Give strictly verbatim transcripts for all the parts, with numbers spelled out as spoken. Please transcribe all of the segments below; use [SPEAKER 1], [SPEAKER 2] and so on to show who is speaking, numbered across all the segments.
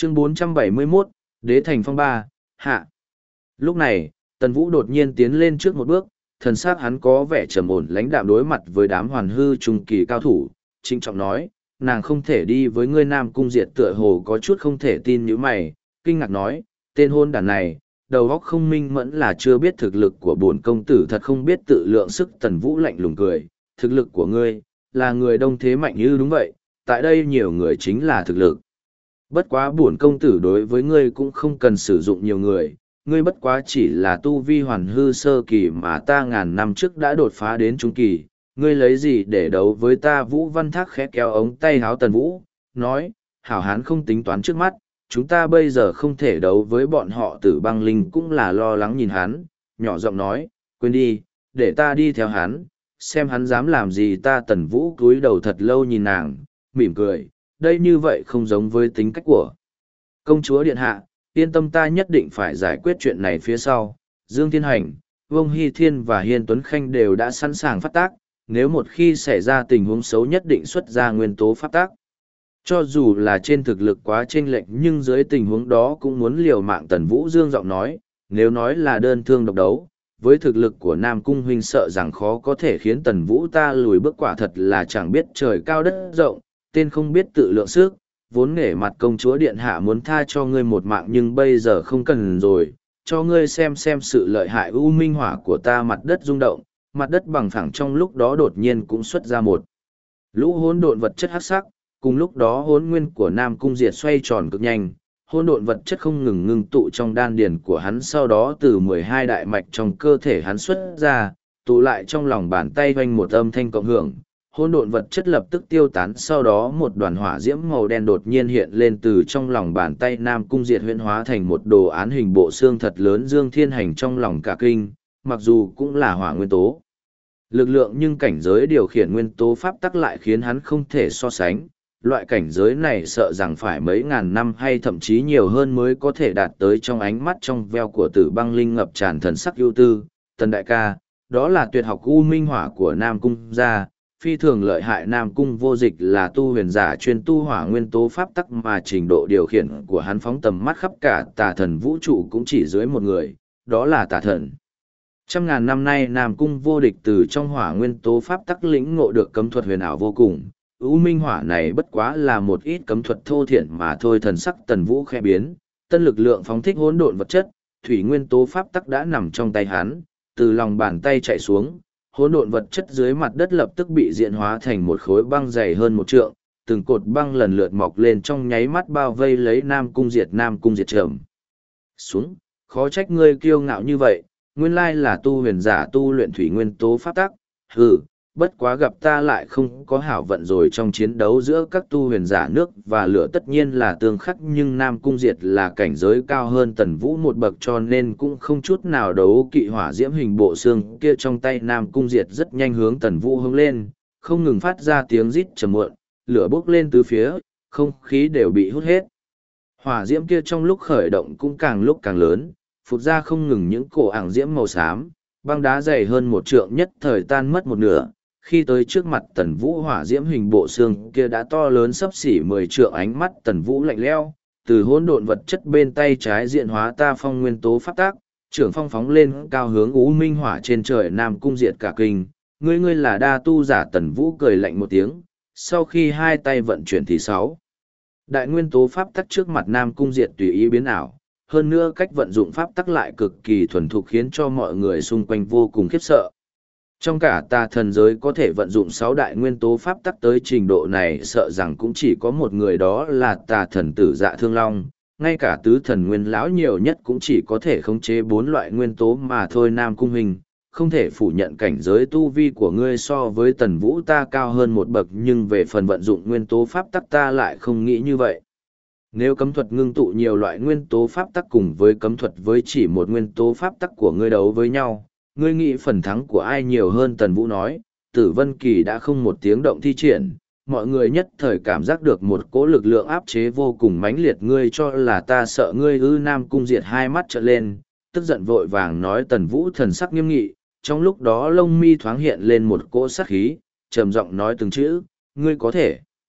[SPEAKER 1] Chương bốn trăm bảy mươi mốt, Đế thành phong ba, hạ. Lúc này, Tần Vũ đột nhiên tiến lên trước một bước, thần sắc hắn có vẻ trầm ổn lãnh đạm đối mặt với đám hoàn hư trung kỳ cao thủ, trịnh trọng nói, nàng không thể đi với ngươi Nam Cung Diệt tựa hồ có chút không thể tin như mày, kinh ngạc nói, tên hôn đàn này, đầu óc không minh mẫn là chưa biết thực lực của bổn công tử thật không biết tự lượng sức. Tần Vũ lạnh lùng cười, thực lực của ngươi, là người đông thế mạnh như đúng vậy, tại đây nhiều người chính là thực lực. Bất quá bổn công tử đối với ngươi cũng không cần sử dụng nhiều người, ngươi bất quá chỉ là tu vi hoàn hư sơ kỳ mà ta ngàn năm trước đã đột phá đến trung kỳ, ngươi lấy gì để đấu với ta? Vũ Văn Thác khẽ kéo ống tay háo Tần Vũ, nói, hảo hán không tính toán trước mắt, chúng ta bây giờ không thể đấu với bọn họ. Tử Băng Linh cũng là lo lắng nhìn hắn, nhỏ giọng nói, quên đi, để ta đi theo hắn, xem hắn dám làm gì ta. Tần Vũ cúi đầu thật lâu nhìn nàng, mỉm cười, đây như vậy không giống với tính cách của công chúa điện hạ, yên tâm ta nhất định phải giải quyết chuyện này. Phía sau, Dương Thiên Hành, Vương Hy Thiên và Hiên Tuấn Khanh đều đã sẵn sàng phát tác, nếu một khi xảy ra tình huống xấu nhất định xuất ra nguyên tố phát tác. Cho dù là trên thực lực quá chênh lệch nhưng dưới tình huống đó cũng muốn liều mạng. Tần Vũ dương giọng nói, nếu nói là đơn thương độc đấu, với thực lực của Nam Cung huynh sợ rằng khó có thể khiến Tần Vũ ta lùi bước, quả thật là chẳng biết trời cao đất rộng, tên không biết tự lượng sức, vốn nể mặt công chúa điện hạ muốn tha cho ngươi một mạng nhưng bây giờ không cần rồi, cho ngươi xem xem sự lợi hại. U minh hỏa của ta. Mặt đất rung động, mặt đất bằng phẳng, trong lúc đó đột nhiên cũng xuất ra một lũ hỗn độn vật chất hắc sắc, cùng lúc đó hỗn nguyên của Nam Cung Diệt xoay tròn cực nhanh, hỗn độn vật chất không ngừng ngưng tụ trong đan điền của hắn, sau đó từ mười hai đại mạch trong cơ thể hắn xuất ra, tụ lại trong lòng bàn tay vang một âm thanh cộng hưởng. Hỗn độn vật chất lập tức tiêu tán, sau đó một đoàn hỏa diễm màu đen đột nhiên hiện lên từ trong lòng bàn tay Nam Cung Diệt, huyễn hóa thành một đồ án hình bộ xương thật lớn. Dương Thiên Hành trong lòng cả kinh, mặc dù cũng là hỏa nguyên tố lực lượng nhưng cảnh giới điều khiển nguyên tố pháp tắc lại khiến hắn không thể so sánh. Loại cảnh giới này sợ rằng phải mấy ngàn năm hay thậm chí nhiều hơn mới có thể đạt tới. Trong ánh mắt trong veo của Tử Băng Linh ngập tràn thần sắc ưu tư, Tần đại ca, đó là tuyệt học U minh hỏa của Nam Cung gia, phi thường lợi hại. Nam Cung Vô Dịch là tu huyền giả chuyên tu hỏa nguyên tố pháp tắc mà trình độ điều khiển của hắn phóng tầm mắt khắp cả tà thần vũ trụ cũng chỉ dưới một người, đó là tà thần. Trăm ngàn năm nay Nam Cung Vô Địch từ trong hỏa nguyên tố pháp tắc lĩnh ngộ được cấm thuật huyền ảo vô cùng. U minh hỏa này bất quá là một ít cấm thuật thô thiển mà thôi. Thần sắc Tần Vũ khẽ biến, tân lực lượng phóng thích hỗn độn vật chất, thủy nguyên tố pháp tắc đã nằm trong tay hắn, từ lòng bàn tay chạy xuống, hỗn độn vật chất dưới mặt đất lập tức bị diễn hóa thành một khối băng dày hơn một trượng, từng cột băng lần lượt mọc lên trong nháy mắt bao vây lấy Nam Cung Diệt. Nam Cung Diệt trầm xuống, khó trách ngươi kiêu ngạo như vậy, nguyên lai là tu huyền giả tu luyện thủy nguyên tố pháp tắc. Hừ, bất quá gặp ta lại không có hảo vận rồi. Trong chiến đấu giữa các tu huyền giả nước và lửa tất nhiên là tương khắc, nhưng Nam Cung Diệt là cảnh giới cao hơn Tần Vũ một bậc cho nên cũng không chút nào đấu kỵ. Hỏa diễm hình bộ xương kia trong tay Nam Cung Diệt rất nhanh hướng Tần Vũ hướng lên, không ngừng phát ra tiếng rít trầm muộn, lửa bốc lên từ phía, không khí đều bị hút hết. Hỏa diễm kia trong lúc khởi động cũng càng lúc càng lớn, phụt ra không ngừng những cổ ảng diễm màu xám, băng đá dày hơn một trượng nhất thời tan mất một nửa. Khi tới trước mặt Tần Vũ, hỏa diễm hình bộ xương kia đã to lớn xấp xỉ mười trượng. Ánh mắt Tần Vũ lạnh lẽo, từ hỗn độn vật chất bên tay trái diện hóa ta phong nguyên tố pháp tác, trưởng phong phóng lên cao hướng U minh hỏa trên trời. Nam Cung Diệt cả kinh, ngươi ngươi là đa tu giả. Tần Vũ cười lạnh một tiếng, sau khi hai tay vận chuyển thì sáu đại nguyên tố pháp tắc trước mặt Nam Cung Diệt tùy ý biến ảo, hơn nữa cách vận dụng pháp tắc lại cực kỳ thuần thục khiến cho mọi người xung quanh vô cùng khiếp sợ. Trong cả tà thần giới có thể vận dụng sáu đại nguyên tố pháp tắc tới trình độ này sợ rằng cũng chỉ có một người, đó là tà thần Tử Dạ Thương Long. Ngay cả tứ thần nguyên lão nhiều nhất cũng chỉ có thể khống chế bốn loại nguyên tố mà thôi. Nam Cung huynh, không thể phủ nhận cảnh giới tu vi của ngươi so với Tần Vũ ta cao hơn một bậc, nhưng về phần vận dụng nguyên tố pháp tắc ta lại không nghĩ như vậy. Nếu cấm thuật ngưng tụ nhiều loại nguyên tố pháp tắc cùng với cấm thuật với chỉ một nguyên tố pháp tắc của ngươi đấu với nhau, ngươi nghĩ phần thắng của ai nhiều hơn? Tần Vũ nói. Tử Vân Kỳ đã không một tiếng động thi triển, mọi người nhất thời cảm giác được một cỗ lực lượng áp chế vô cùng mãnh liệt. Ngươi cho là ta sợ ngươi ư? Nam Cung Diệt hai mắt trợn lên, tức giận vội vàng nói. Tần Vũ thần sắc nghiêm nghị, trong lúc đó lông mi thoáng hiện lên một cỗ sát khí, trầm giọng nói từng chữ, ngươi có thể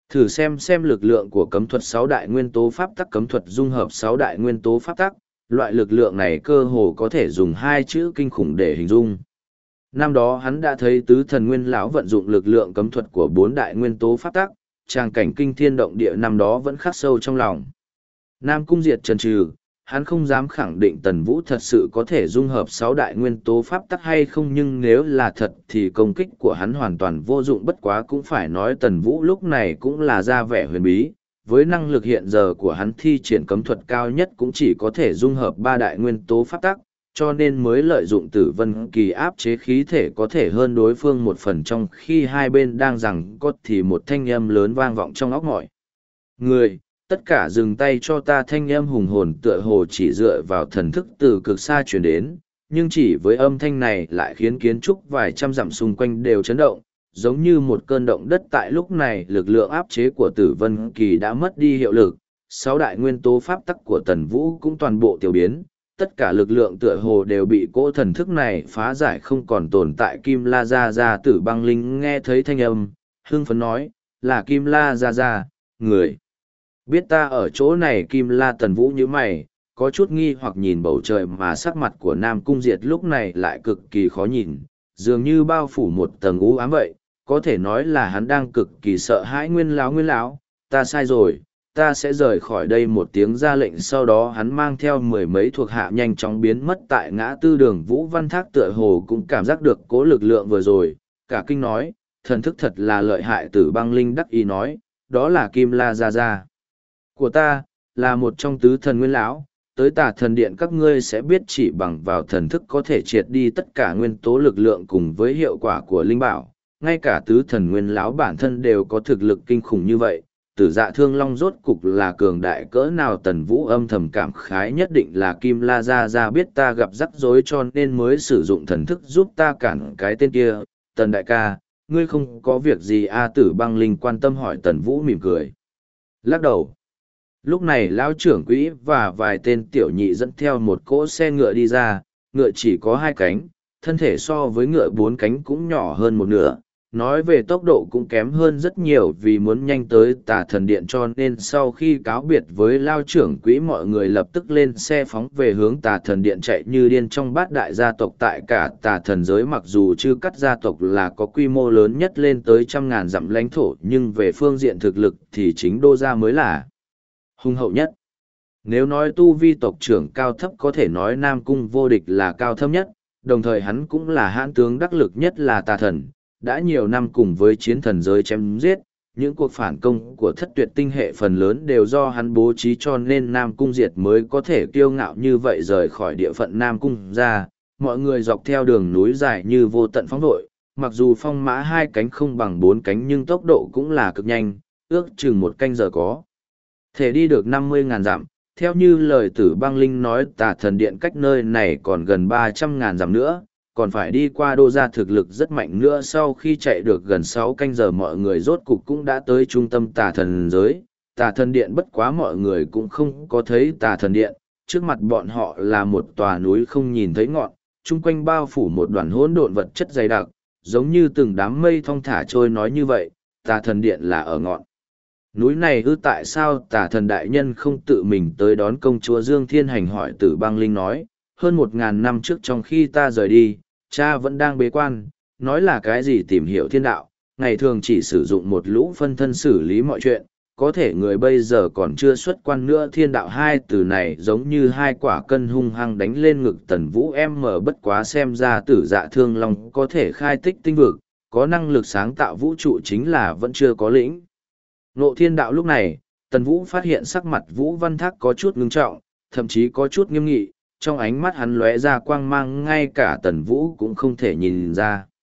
[SPEAKER 1] Thử xem xem lực lượng của cấm thuật sáu đại nguyên tố pháp tắc, cấm thuật dung hợp sáu đại nguyên tố pháp tắc, loại lực lượng này cơ hồ có thể dùng hai chữ kinh khủng để hình dung. Năm đó hắn đã thấy tứ thần nguyên lão vận dụng lực lượng cấm thuật của bốn đại nguyên tố pháp tắc, tràng cảnh kinh thiên động địa năm đó vẫn khắc sâu trong lòng. Nam Cung Diệt chần chừ, hắn không dám khẳng định Tần Vũ thật sự có thể dung hợp sáu đại nguyên tố pháp tắc hay không, nhưng nếu là thật thì công kích của hắn hoàn toàn vô dụng, bất quá cũng phải nói Tần Vũ lúc này cũng là ra vẻ huyền bí. Với năng lực hiện giờ của hắn thi triển cấm thuật cao nhất cũng chỉ có thể dung hợp ba đại nguyên tố pháp tắc, cho nên mới lợi dụng tử vân kỳ áp chế khí thể có thể hơn đối phương một phần. Trong khi hai bên đang giằng cốt thì một thanh âm lớn vang vọng trong óc mọi người, tất cả dừng tay cho ta. Thanh âm hùng hồn tựa hồ chỉ dựa vào thần thức từ cực xa truyền đến, nhưng chỉ với âm thanh này lại khiến kiến trúc vài trăm dặm xung quanh đều chấn động, giống như một cơn động đất. Tại lúc này lực lượng áp chế của tử vân kỳ đã mất đi hiệu lực, sáu đại nguyên tố pháp tắc của Tần Vũ cũng toàn bộ tiểu biến, tất cả lực lượng tựa hồ đều bị cỗ thần thức này phá giải, không còn tồn tại. Kim La Gia Gia Tử Băng Linh nghe thấy thanh âm, hưng phấn nói, là Kim La Gia Gia, người biết ta ở chỗ này. Kim La Tần Vũ như mày, có chút nghi hoặc nhìn bầu trời, mà sắc mặt của Nam Cung Diệt lúc này lại cực kỳ khó nhìn, dường như bao phủ một tầng u ám vậy. Có thể nói là hắn đang cực kỳ sợ hãi. Nguyên lão nguyên lão, ta sai rồi, ta sẽ rời khỏi đây. Một tiếng ra lệnh, sau đó hắn mang theo mười mấy thuộc hạ nhanh chóng biến mất tại ngã tư đường. Vũ Văn Thác tựa hồ cũng cảm giác được cố lực lượng vừa rồi, cả kinh nói, thần thức thật là lợi hại. Tử Băng Linh đắc ý nói, đó là Kim La Gia Gia của ta, là một trong tứ thần nguyên lão. Tới Tà Thần Điện các ngươi sẽ biết, chỉ bằng vào thần thức có thể triệt đi tất cả nguyên tố lực lượng cùng với hiệu quả của linh bảo. Ngay cả tứ thần nguyên lão bản thân đều có thực lực kinh khủng như vậy. Tử Dạ Thương Long rốt cục là cường đại cỡ nào? Tần Vũ âm thầm cảm khái, nhất định là Kim La Gia Gia biết ta gặp rắc rối cho nên mới sử dụng thần thức giúp ta cản cái tên kia. Tần đại ca, ngươi không có việc gì a? Tử Băng Linh quan tâm hỏi. Tần Vũ mỉm cười, lắc đầu. Lúc này lão trưởng quỹ và vài tên tiểu nhị dẫn theo một cỗ xe ngựa đi ra. Ngựa chỉ có hai cánh, thân thể so với ngựa bốn cánh cũng nhỏ hơn một nửa, nói về tốc độ cũng kém hơn rất nhiều. Vì muốn nhanh tới Tà Thần Điện cho nên sau khi cáo biệt với lao trưởng quỹ, mọi người lập tức lên xe phóng về hướng Tà Thần Điện, chạy như điên. Trong bát đại gia tộc tại cả Tà Thần giới, mặc dù chưa cắt gia tộc là có quy mô lớn nhất lên tới trăm ngàn dặm lãnh thổ, nhưng về phương diện thực lực thì chính Đô gia mới là hùng hậu nhất. Nếu nói tu vi tộc trưởng cao thấp, có thể nói Nam Cung Vô Địch là cao thấp nhất, đồng thời hắn cũng là hãn tướng đắc lực nhất là Tà Thần. Đã nhiều năm cùng với chiến thần giới chém giết, những cuộc phản công của thất tuyệt tinh hệ phần lớn đều do hắn bố trí, cho nên Nam Cung Diệt mới có thể kiêu ngạo như vậy rời khỏi địa phận Nam Cung ra. Mọi người dọc theo đường núi dài như vô tận phóng vội, mặc dù phong mã hai cánh không bằng bốn cánh nhưng tốc độ cũng là cực nhanh, ước chừng một canh giờ có thể đi được năm mươi ngàn dặm. Theo như lời Tử Băng Linh nói, Tà Thần Điện cách nơi này còn gần ba trăm ngàn dặm nữa, còn phải đi qua Đô gia thực lực rất mạnh nữa. Sau khi chạy được gần sáu canh giờ, mọi người rốt cục cũng đã tới trung tâm Tà Thần giới. Tà Thần Điện, bất quá mọi người cũng không có thấy Tà Thần Điện, trước mặt bọn họ là một tòa núi không nhìn thấy ngọn, chung quanh bao phủ một đoàn hỗn độn vật chất dày đặc, giống như từng đám mây thong thả trôi. Nói như vậy, Tà Thần Điện là ở ngọn núi này ư? Tại sao Tà Thần đại nhân không tự mình tới đón công chúa Dương Thiên Hành? Hỏi. Tử Băng Linh nói, hơn một ngàn năm trước trong khi ta rời đi, cha vẫn đang bế quan, nói là cái gì tìm hiểu thiên đạo, ngày thường chỉ sử dụng một lũ phân thân xử lý mọi chuyện, có thể người bây giờ còn chưa xuất quan nữa. Thiên đạo hai từ này giống như hai quả cân hung hăng đánh lên ngực Tần Vũ. Em mở bất quá xem ra Tử Dạ Thương Long có thể khai tích tinh vực, có năng lực sáng tạo vũ trụ, chính là vẫn chưa có lĩnh ngộ thiên đạo. Lúc này Tần Vũ phát hiện sắc mặt Vũ Văn Thác có chút ngưng trọng, thậm chí có chút nghiêm nghị, trong ánh mắt hắn lóe ra quang mang ngay cả Tần Vũ cũng không thể nhìn ra.